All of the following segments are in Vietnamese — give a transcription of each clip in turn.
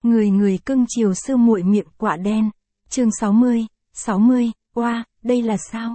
Người người cưng chiều sư muội miệng quạ đen. Chương 60, Oa, đây là sao?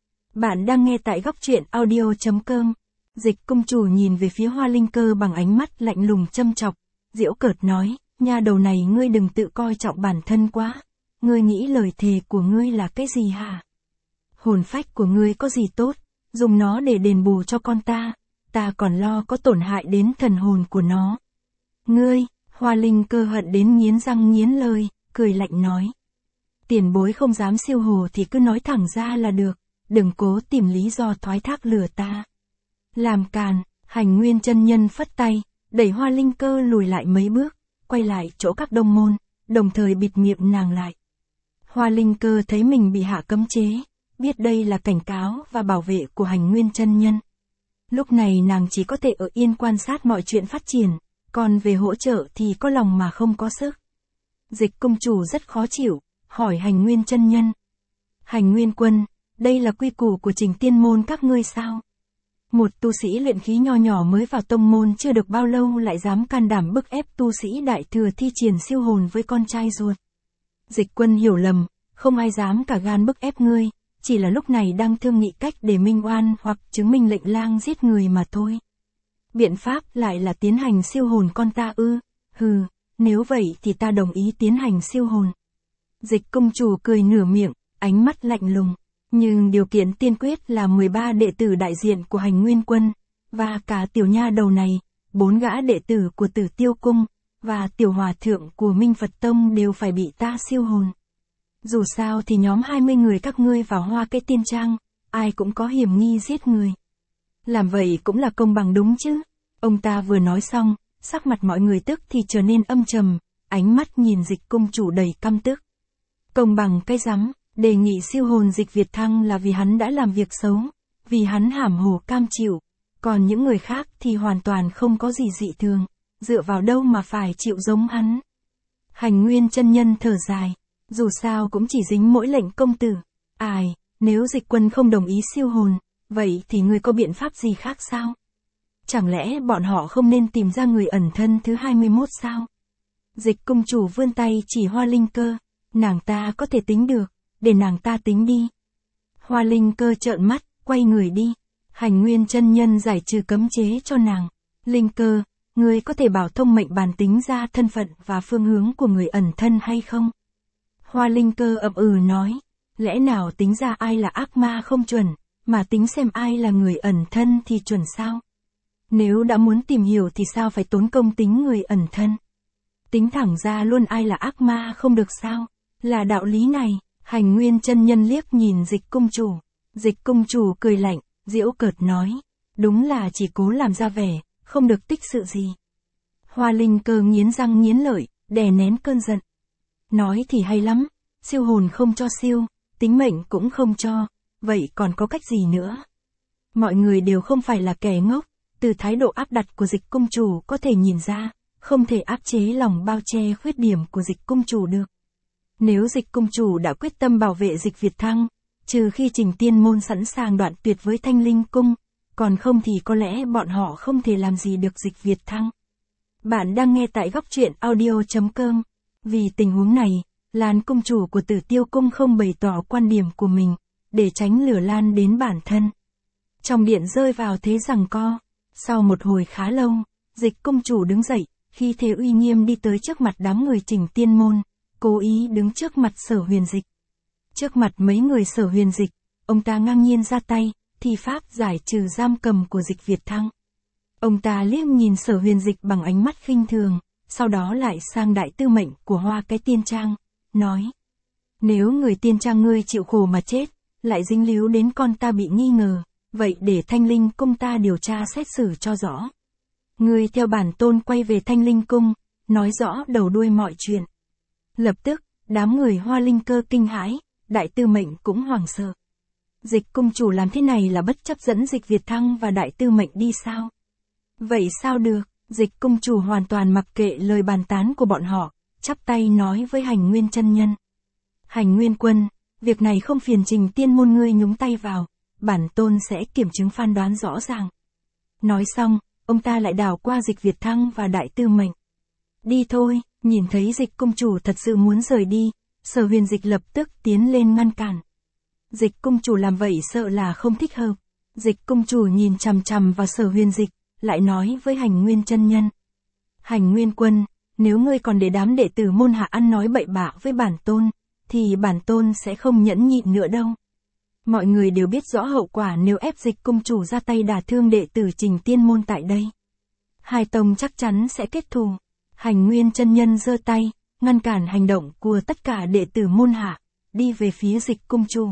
Bạn đang nghe tại góc truyện audio.com. Dịch công chủ nhìn về phía Hoa Linh Cơ bằng ánh mắt lạnh lùng châm chọc, giễu cợt nói, nha đầu này ngươi đừng tự coi trọng bản thân quá. Ngươi nghĩ lời thề của ngươi là cái gì hả? Hồn phách của ngươi có gì tốt, dùng nó để đền bù cho con ta còn lo có tổn hại đến thần hồn của nó. Ngươi, Hoa Linh Cơ hận đến nghiến răng nghiến lợi, cười lạnh nói. Tiền bối không dám siêu hồ thì cứ nói thẳng ra là được, đừng cố tìm lý do thoái thác lừa ta. Làm càn, Hành Nguyên chân nhân phất tay, đẩy Hoa Linh Cơ lùi lại mấy bước, quay lại chỗ các đông môn, đồng thời bịt miệng nàng lại. Hoa Linh Cơ thấy mình bị hạ cấm chế, biết đây là cảnh cáo và bảo vệ của Hành Nguyên chân nhân. Lúc này nàng chỉ có thể ở yên quan sát mọi chuyện phát triển, còn về hỗ trợ thì có lòng mà không có sức. Dịch công chủ rất khó chịu, hỏi Hành Nguyên chân nhân. Hành Nguyên quân, đây là quy củ của Trình Tiên môn các ngươi sao? Một tu sĩ luyện khí nho nhỏ mới vào tông môn chưa được bao lâu lại dám can đảm bức ép tu sĩ đại thừa thi triển siêu hồn với con trai ruột. Dịch quân hiểu lầm, không ai dám cả gan bức ép ngươi, chỉ là lúc này đang thương nghị cách để minh oan hoặc chứng minh lệnh lang giết người mà thôi. Biện pháp lại là tiến hành siêu hồn con ta ư? Hừ, nếu vậy thì ta đồng ý tiến hành siêu hồn. Dịch công chủ cười nửa miệng, ánh mắt lạnh lùng. Nhưng điều kiện tiên quyết là 13 đệ tử đại diện của Hành Nguyên quân, và cả tiểu nha đầu này, 4 gã đệ tử của Tử Tiêu cung, và tiểu hòa thượng của Minh Phật Tông đều phải bị ta siêu hồn. Dù sao thì nhóm 20 người các ngươi vào Hoa Cái Tiên Trang, ai cũng có hiểm nghi giết người. Làm vậy cũng là công bằng đúng chứ? Ông ta vừa nói xong, sắc mặt mọi người tức thì trở nên âm trầm, ánh mắt nhìn Dịch công chủ đầy căm tức. Công bằng cái rắm, đề nghị siêu hồn Dịch Việt Thăng là vì hắn đã làm việc xấu, vì hắn hàm hồ cam chịu, còn những người khác thì hoàn toàn không có gì dị thường, dựa vào đâu mà phải chịu giống hắn. Hành Nguyên chân nhân thở dài, dù sao cũng chỉ dính mỗi lệnh công tử. Ai, nếu Dịch quân không đồng ý siêu hồn, vậy thì ngươi có biện pháp gì khác sao? Chẳng lẽ bọn họ không nên tìm ra người ẩn thân thứ 21 sao? Dịch công chủ vươn tay chỉ Hoa Linh Cơ, nàng ta có thể tính được, để nàng ta tính đi. Hoa Linh Cơ trợn mắt, quay người đi. Hành Nguyên chân nhân giải trừ cấm chế cho nàng. Linh Cơ, ngươi có thể bảo thông mệnh bàn tính ra thân phận và phương hướng của người ẩn thân hay không? Hoa Linh Cơ ậm ừ nói, lẽ nào tính ra ai là ác ma không chuẩn, mà tính xem ai là người ẩn thân thì chuẩn sao? Nếu đã muốn tìm hiểu thì sao phải tốn công tính người ẩn thân? Tính thẳng ra luôn ai là ác ma không được sao? Là đạo lý này. Hành Nguyên chân nhân liếc nhìn Dịch công chủ. Dịch công chủ cười lạnh, giễu cợt nói, đúng là chỉ cố làm ra vẻ, không được tích sự gì. Hoa Linh Cơ nghiến răng nghiến lợi, đè nén cơn giận. Nói thì hay lắm, siêu hồn không cho siêu, tính mệnh cũng không cho, vậy còn có cách gì nữa? Mọi người đều không phải là kẻ ngốc, từ thái độ áp đặt của Dịch công chủ có thể nhìn ra, không thể áp chế lòng bao che khuyết điểm của Dịch công chủ được. Nếu Dịch công chủ đã quyết tâm bảo vệ Dịch Việt Thăng, trừ khi Trình Tiên môn sẵn sàng đoạn tuyệt với Thanh Linh cung, còn không thì có lẽ bọn họ không thể làm gì được Dịch Việt Thăng. Bạn đang nghe tại góc truyện audio.com. Vì tình huống này, Lan cung chủ của Tử Tiêu cung không bày tỏ quan điểm của mình, để tránh lửa lan đến bản thân. Trong điện rơi vào thế giằng co. Sau một hồi khá lâu, Dịch công chủ đứng dậy, khi thế uy nghiêm đi tới trước mặt đám người Trình Tiên môn. Cố ý đứng trước mặt Sở Huyền Dịch. Trước mặt mấy người Sở Huyền Dịch, ông ta ngang nhiên ra tay, thi pháp giải trừ giam cầm của Dịch Việt Thăng. Ông ta liếc nhìn Sở Huyền Dịch bằng ánh mắt khinh thường, sau đó lại sang đại tư mệnh của Hoa Cái Tiên Trang, nói. Nếu người tiên trang ngươi chịu khổ mà chết, lại dính líu đến con ta bị nghi ngờ, vậy để Thanh Linh cung ta điều tra xét xử cho rõ. Ngươi theo bản tôn quay về Thanh Linh cung, nói rõ đầu đuôi mọi chuyện. Lập tức, đám người Hoa Linh Cơ kinh hãi, đại tư mệnh cũng hoảng sợ. Dịch công chủ làm thế này là bất chấp dẫn Dịch Việt Thăng và đại tư mệnh đi sao? Vậy sao được? Dịch công chủ hoàn toàn mặc kệ lời bàn tán của bọn họ, chắp tay nói với Hành Nguyên chân nhân. Hành Nguyên quân, việc này không phiền Trình Tiên môn ngươi nhúng tay vào, bản tôn sẽ kiểm chứng phán đoán rõ ràng. Nói xong, ông ta lại đảo qua Dịch Việt Thăng và đại tư mệnh. Đi thôi. Nhìn thấy Dịch cung chủ thật sự muốn rời đi, Sở Huyền Dịch lập tức tiến lên ngăn cản. Dịch cung chủ làm vậy sợ là không thích hợp. Dịch cung chủ nhìn chằm chằm vào Sở Huyền Dịch, lại nói với Hành Nguyên chân nhân. Hành Nguyên quân, nếu ngươi còn để đám đệ tử môn hạ ăn nói bậy bạ với bản tôn, thì bản tôn sẽ không nhẫn nhịn nữa đâu. Mọi người đều biết rõ hậu quả nếu ép Dịch cung chủ ra tay đả thương đệ tử Trình Tiên môn tại đây. Hai tông chắc chắn sẽ kết thù. Hành Nguyên chân nhân giơ tay, ngăn cản hành động của tất cả đệ tử môn hạ, đi về phía Dịch cung chủ.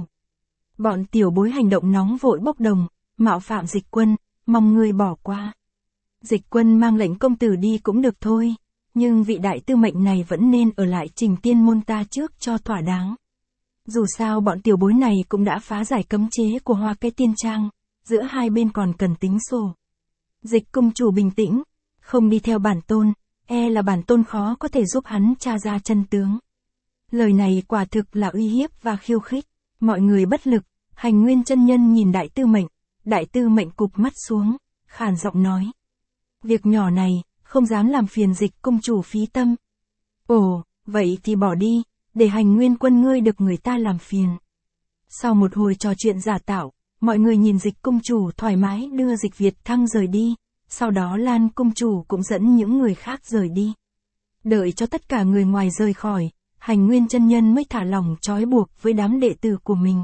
Bọn tiểu bối hành động nóng vội bốc đồng, mạo phạm Dịch quân, mong ngươi bỏ qua. Dịch quân mang lệnh công tử đi cũng được thôi, nhưng vị đại tư mệnh này vẫn nên ở lại Trình Tiên môn ta trước cho thỏa đáng. Dù sao bọn tiểu bối này cũng đã phá giải cấm chế của Hoa Cái Tiên Trang, giữa hai bên còn cần tính sổ. Dịch cung chủ bình tĩnh, không đi theo bản tôn, e là bản tôn khó có thể giúp hắn tra ra chân tướng. Lời này quả thực là uy hiếp và khiêu khích, mọi người bất lực. Hành Nguyên chân nhân nhìn đại tư mệnh cụp mắt xuống, khàn giọng nói. Việc nhỏ này, không dám làm phiền Dịch cung chủ phí tâm. Ồ, vậy thì bỏ đi, để Hành Nguyên quân ngươi được người ta làm phiền. Sau một hồi trò chuyện giả tạo, mọi người nhìn Dịch cung chủ thoải mái đưa Dịch Việt Thăng rời đi, sau đó Lan cung chủ cũng dẫn những người khác rời đi. Đợi cho tất cả người ngoài rời khỏi, Hành Nguyên chân nhân mới thả lỏng trói buộc với đám đệ tử của mình.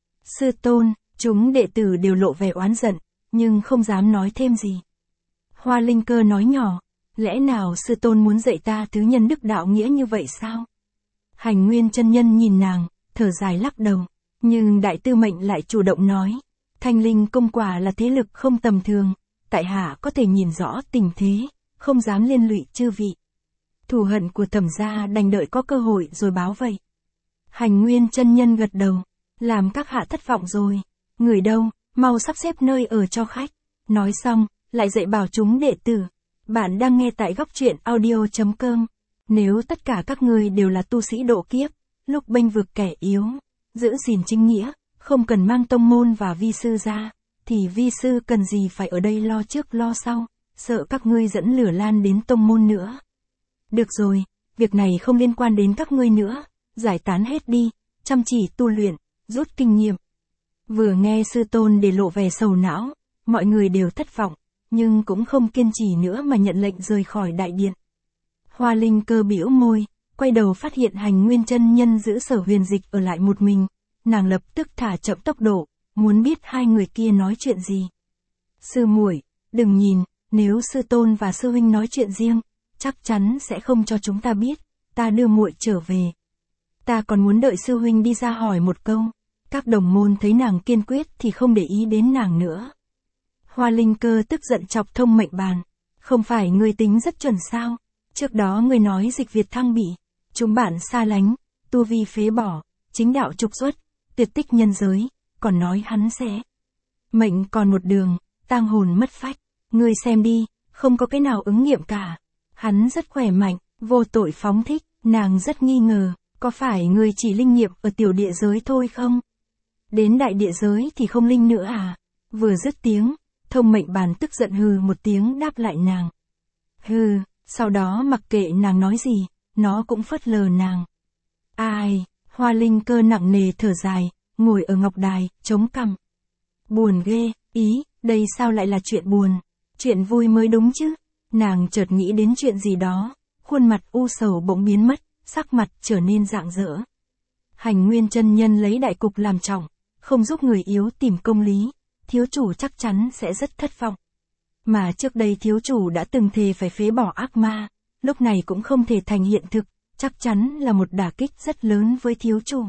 Sư tôn, chúng đệ tử đều lộ vẻ oán giận, nhưng không dám nói thêm gì. Hoa Linh Cơ nói nhỏ, lẽ nào sư tôn muốn dạy ta thứ nhân đức đạo nghĩa như vậy sao? Hành Nguyên chân nhân nhìn nàng, thở dài lắc đầu, nhưng đại tư mệnh lại chủ động nói, Thanh Linh công quả là thế lực không tầm thường, tại hạ có thể nhìn rõ tình thế, không dám liên lụy chư vị. Thù hận của Thẩm gia đành đợi có cơ hội rồi báo vậy. Hành Nguyên chân nhân gật đầu, làm các hạ thất vọng rồi, người đâu, mau sắp xếp nơi ở cho khách. Nói xong, lại dạy bảo chúng đệ tử. Bạn đang nghe tại góc truyện audio.com. Nếu tất cả các ngươi đều là tu sĩ độ kiếp, lúc bênh vực kẻ yếu, giữ gìn chính nghĩa, không cần mang tông môn và vi sư ra, thì vi sư cần gì phải ở đây lo trước lo sau, sợ các ngươi dẫn lửa lan đến tông môn nữa. Được rồi, việc này không liên quan đến các ngươi nữa, giải tán hết đi, chăm chỉ tu luyện, rút kinh nghiệm. Vừa nghe sư tôn để lộ vẻ sầu não, mọi người đều thất vọng, nhưng cũng không kiên trì nữa mà nhận lệnh rời khỏi đại điện. Hoa Linh Cơ bĩu môi, quay đầu phát hiện Hành Nguyên chân nhân giữ Sở Huyền Dịch ở lại một mình, nàng lập tức thả chậm tốc độ, muốn biết hai người kia nói chuyện gì. Sư muội, đừng nhìn, nếu sư tôn và sư huynh nói chuyện riêng, chắc chắn sẽ không cho chúng ta biết, ta đưa muội trở về. Ta còn muốn đợi sư huynh đi ra hỏi một câu. Các đồng môn thấy nàng kiên quyết thì không để ý đến nàng nữa. Hoa Linh Cơ tức giận chọc Thông Mệnh Bàn. Không phải ngươi tính rất chuẩn sao? Trước đó ngươi nói Dịch Việt Thăng bị chúng bạn xa lánh, tu vi phế bỏ, chính đạo trục xuất, tuyệt tích nhân giới, còn nói hắn sẽ mệnh còn một đường, tang hồn mất phách. Ngươi xem đi, không có cái nào ứng nghiệm cả. Hắn rất khỏe mạnh, vô tội phóng thích, nàng rất nghi ngờ, có phải ngươi chỉ linh nghiệm ở tiểu địa giới thôi không? Đến đại địa giới thì không linh nữa à? Vừa dứt tiếng, Thông Mệnh Bàn tức giận hừ một tiếng đáp lại nàng. Hừ, sau đó mặc kệ nàng nói gì, nó cũng phớt lờ nàng. Ai, Hoa Linh Cơ nặng nề thở dài, ngồi ở ngọc đài, chống cằm. Buồn ghê, đây sao lại là chuyện buồn? Chuyện vui mới đúng chứ? Nàng chợt nghĩ đến chuyện gì đó, khuôn mặt u sầu bỗng biến mất, sắc mặt trở nên rạng rỡ. Hành Nguyên chân nhân lấy đại cục làm trọng, không giúp người yếu tìm công lý, thiếu chủ chắc chắn sẽ rất thất vọng. Mà trước đây thiếu chủ đã từng thề phải phế bỏ ác ma, lúc này cũng không thể thành hiện thực, chắc chắn là một đả kích rất lớn với thiếu chủ.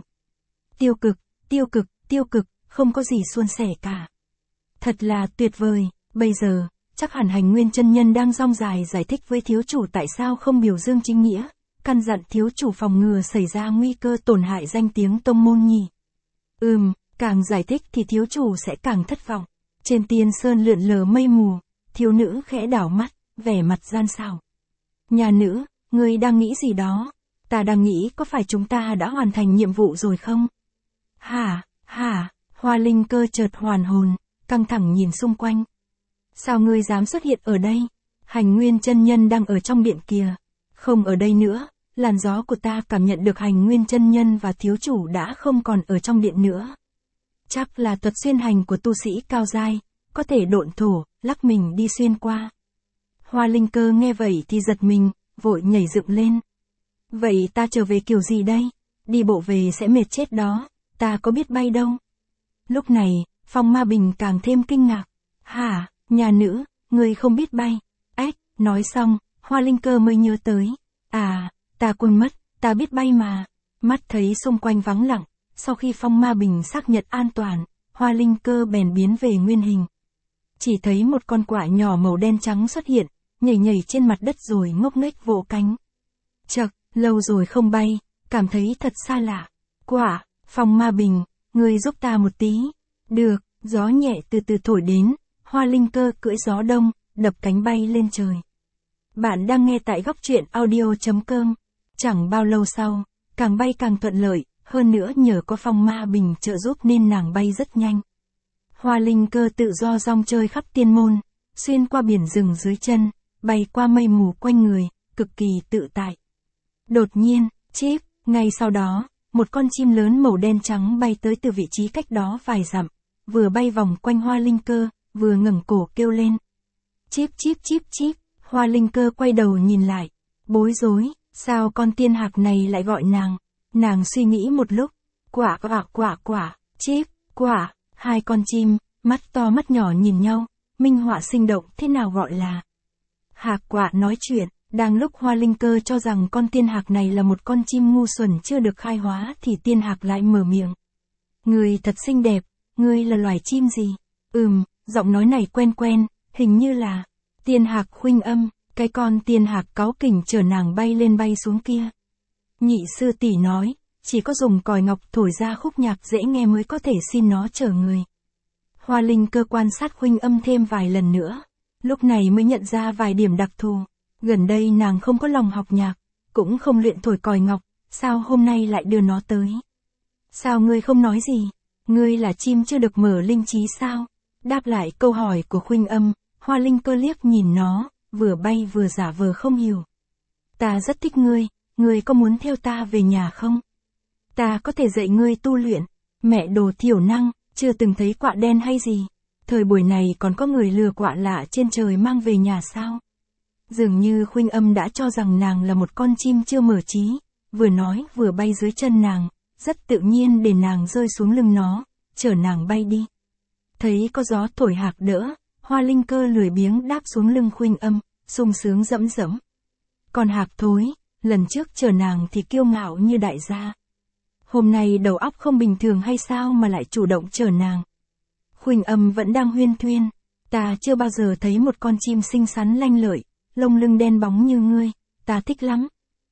Tiêu cực, không có gì suôn sẻ cả. Thật là tuyệt vời, bây giờ, chắc hẳn Hành Nguyên chân nhân đang dong dài giải thích với thiếu chủ tại sao không biểu dương chính nghĩa, căn dặn thiếu chủ phòng ngừa xảy ra nguy cơ tổn hại danh tiếng tông môn nhỉ. Càng giải thích thì thiếu chủ sẽ càng thất vọng. Trên tiên sơn lượn lờ mây mù, thiếu nữ khẽ đảo mắt, vẻ mặt gian xảo. Nhà nữ, ngươi đang nghĩ gì đó? Ta đang nghĩ có phải chúng ta đã hoàn thành nhiệm vụ rồi không? Hả, Hoa Linh Cơ chợt hoàn hồn, căng thẳng nhìn xung quanh. Sao ngươi dám xuất hiện ở đây? Hành Nguyên chân nhân đang ở trong điện kìa. Không ở đây nữa, làn gió của ta cảm nhận được Hành Nguyên chân nhân và thiếu chủ đã không còn ở trong điện nữa. Chắc là thuật xuyên hành của tu sĩ cao giai, có thể độn thổ, lắc mình đi xuyên qua. Hoa Linh Cơ nghe vậy thì giật mình, vội nhảy dựng lên. Vậy ta trở về kiểu gì đây? Đi bộ về sẽ mệt chết đó, ta có biết bay đâu. Lúc này, Phong Ma Bình càng thêm kinh ngạc. Hả, nhà nữ, người không biết bay. Ếch, nói xong, Hoa Linh Cơ mới nhớ tới. À, ta quên mất, ta biết bay mà. Mắt thấy xung quanh vắng lặng, sau khi Phong Ma Bình xác nhận an toàn, Hoa Linh Cơ bèn biến về nguyên hình. Chỉ thấy một con quạ nhỏ màu đen trắng xuất hiện, nhảy nhảy trên mặt đất rồi ngốc nghếch vỗ cánh. Chậc, lâu rồi không bay, cảm thấy thật xa lạ. Quạ, Phong Ma Bình, ngươi giúp ta một tí. Được, gió nhẹ từ từ thổi đến, Hoa Linh Cơ cưỡi gió đông, đập cánh bay lên trời. Bạn đang nghe tại góc truyện audio.com. Chẳng bao lâu sau, càng bay càng thuận lợi, hơn nữa nhờ có Phong Ma Bình trợ giúp nên nàng bay rất nhanh. Hoa Linh Cơ tự do rong chơi khắp tiên môn, xuyên qua biển rừng dưới chân, bay qua mây mù quanh người, cực kỳ tự tại. Đột nhiên, chíp, ngay sau đó, một con chim lớn màu đen trắng bay tới từ vị trí cách đó vài dặm, vừa bay vòng quanh Hoa Linh Cơ, vừa ngẩng cổ kêu lên. Chíp chíp chíp chíp, Hoa Linh Cơ quay đầu nhìn lại, bối rối, sao con tiên hạc này lại gọi nàng? Nàng suy nghĩ một lúc, quả, chíp, quả, hai con chim, mắt to mắt nhỏ nhìn nhau, minh họa sinh động thế nào gọi là. Hạc quạ nói chuyện, đang lúc Hoa Linh Cơ cho rằng con tiên hạc này là một con chim ngu xuẩn chưa được khai hóa thì tiên hạc lại mở miệng. Người thật xinh đẹp, ngươi là loài chim gì? Giọng nói này quen quen, hình như là tiên hạc Khuynh Âm, cái con tiên hạc cáu kỉnh chở nàng bay lên bay xuống kia. Nhị sư tỷ nói, chỉ có dùng còi ngọc thổi ra khúc nhạc dễ nghe mới có thể xin nó chở người. Hoa Linh Cơ quan sát Khuynh Âm thêm vài lần nữa, lúc này mới nhận ra vài điểm đặc thù. Gần đây nàng không có lòng học nhạc, cũng không luyện thổi còi ngọc, sao hôm nay lại đưa nó tới? Sao ngươi không nói gì? Ngươi là chim chưa được mở linh trí sao? Đáp lại câu hỏi của Khuynh Âm, Hoa Linh Cơ liếc nhìn nó, vừa bay vừa giả vờ không hiểu. Ta rất thích ngươi có muốn theo ta về nhà không? Ta có thể dạy ngươi tu luyện. Mẹ đồ thiểu năng, chưa từng thấy quạ đen hay gì. Thời buổi này còn có người lừa quạ lạ trên trời mang về nhà sao? Dường như Khuynh Âm đã cho rằng nàng là một con chim chưa mở trí, vừa nói vừa bay dưới chân nàng, rất tự nhiên để nàng rơi xuống lưng nó, chở nàng bay đi. Thấy có gió thổi hạc đỡ, Hoa Linh Cơ lười biếng đáp xuống lưng Khuynh Âm, sung sướng dẫm dẫm. Còn hạc thối, lần trước chở nàng thì kiêu ngạo như đại gia. Hôm nay đầu óc không bình thường hay sao mà lại chủ động chở nàng. Khuynh Âm vẫn đang huyên thuyên, ta chưa bao giờ thấy một con chim xinh xắn lanh lợi, lông lưng đen bóng như ngươi, ta thích lắm.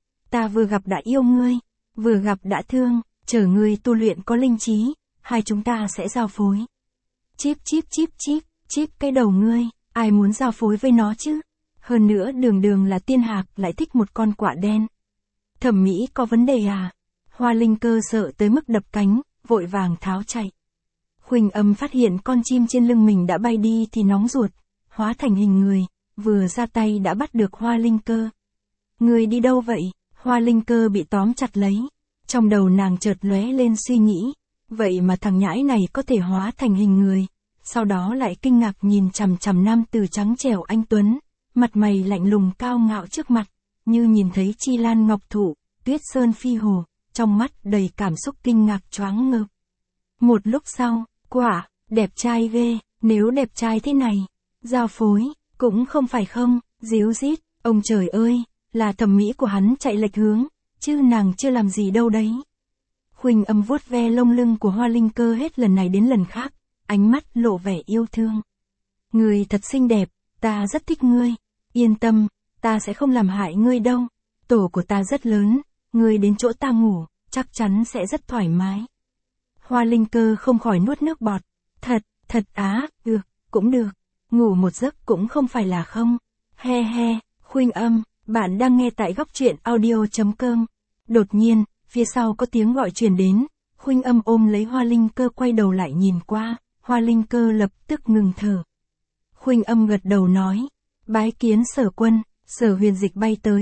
Ta vừa gặp đã yêu ngươi, vừa gặp đã thương, chờ ngươi tu luyện có linh trí, hai chúng ta sẽ giao phối. Chíp chíp chíp chíp, chíp cái đầu ngươi, ai muốn giao phối với nó chứ? Hơn nữa đường đường là tiên hạc lại thích một con quạ đen. Thẩm mỹ có vấn đề à? Hoa Linh Cơ sợ tới mức đập cánh, vội vàng tháo chạy. Khuynh Âm phát hiện con chim trên lưng mình đã bay đi thì nóng ruột, hóa thành hình người, vừa ra tay đã bắt được Hoa Linh Cơ. Người đi đâu vậy? Hoa Linh Cơ bị tóm chặt lấy. Trong đầu nàng chợt lóe lên suy nghĩ, vậy mà thằng nhãi này có thể hóa thành hình người. Sau đó lại kinh ngạc nhìn chằm chằm nam tử trắng trẻo anh tuấn, mặt mày lạnh lùng cao ngạo trước mặt, như nhìn thấy chi lan ngọc thụ, tuyết sơn phi hồ, trong mắt đầy cảm xúc kinh ngạc choáng ngợp. Một lúc sau, quả, đẹp trai ghê, nếu đẹp trai thế này, giao phối, cũng không phải không, díu dít, ông trời ơi, là thẩm mỹ của hắn chạy lệch hướng, chứ nàng chưa làm gì đâu đấy. Khuynh Âm vuốt ve lông lưng của Hoa Linh Cơ hết lần này đến lần khác, ánh mắt lộ vẻ yêu thương. Ngươi thật xinh đẹp, ta rất thích ngươi, yên tâm, ta sẽ không làm hại ngươi đâu, tổ của ta rất lớn, ngươi đến chỗ ta ngủ, chắc chắn sẽ rất thoải mái. Hoa Linh Cơ không khỏi nuốt nước bọt, thật á, cũng được, ngủ một giấc cũng không phải là không, he he. Khuynh Âm, bạn đang nghe tại góc truyện audio.com. Đột nhiên, phía sau có tiếng gọi truyền đến, Khuynh Âm ôm lấy Hoa Linh Cơ quay đầu lại nhìn qua, Hoa Linh Cơ lập tức ngừng thở. Khuynh Âm gật đầu nói, bái kiến Sở Quân. Sở Huyền Dịch bay tới,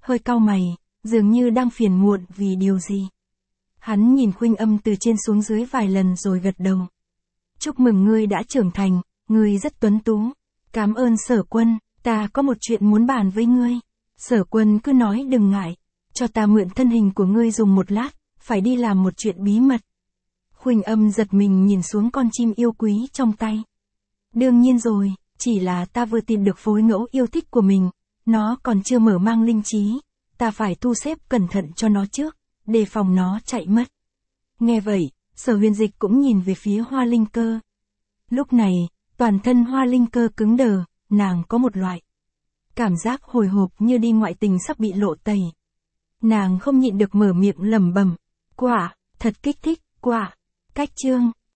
hơi cau mày, dường như đang phiền muộn vì điều gì. Hắn nhìn Khuynh Âm từ trên xuống dưới vài lần rồi gật đầu. Chúc mừng ngươi đã trưởng thành, ngươi rất tuấn tú. Cảm ơn Sở Quân, ta có một chuyện muốn bàn với ngươi. Sở Quân cứ nói đừng ngại, cho ta mượn thân hình của ngươi dùng một lát, phải đi làm một chuyện bí mật. Khuynh Âm giật mình nhìn xuống con chim yêu quý trong tay. Đương nhiên rồi, chỉ là ta vừa tìm được phối ngẫu yêu thích của mình, nó còn chưa mở mang linh trí, ta phải thu xếp cẩn thận cho nó trước, đề phòng nó chạy mất. Nghe vậy, Sở Huyền Dịch cũng nhìn về phía Hoa Linh Cơ. Lúc này, toàn thân Hoa Linh Cơ cứng đờ, nàng có một loại cảm giác hồi hộp như đi ngoại tình sắp bị lộ tẩy. Nàng không nhịn được mở miệng lẩm bẩm, quả, thật kích thích, quả. Cách chương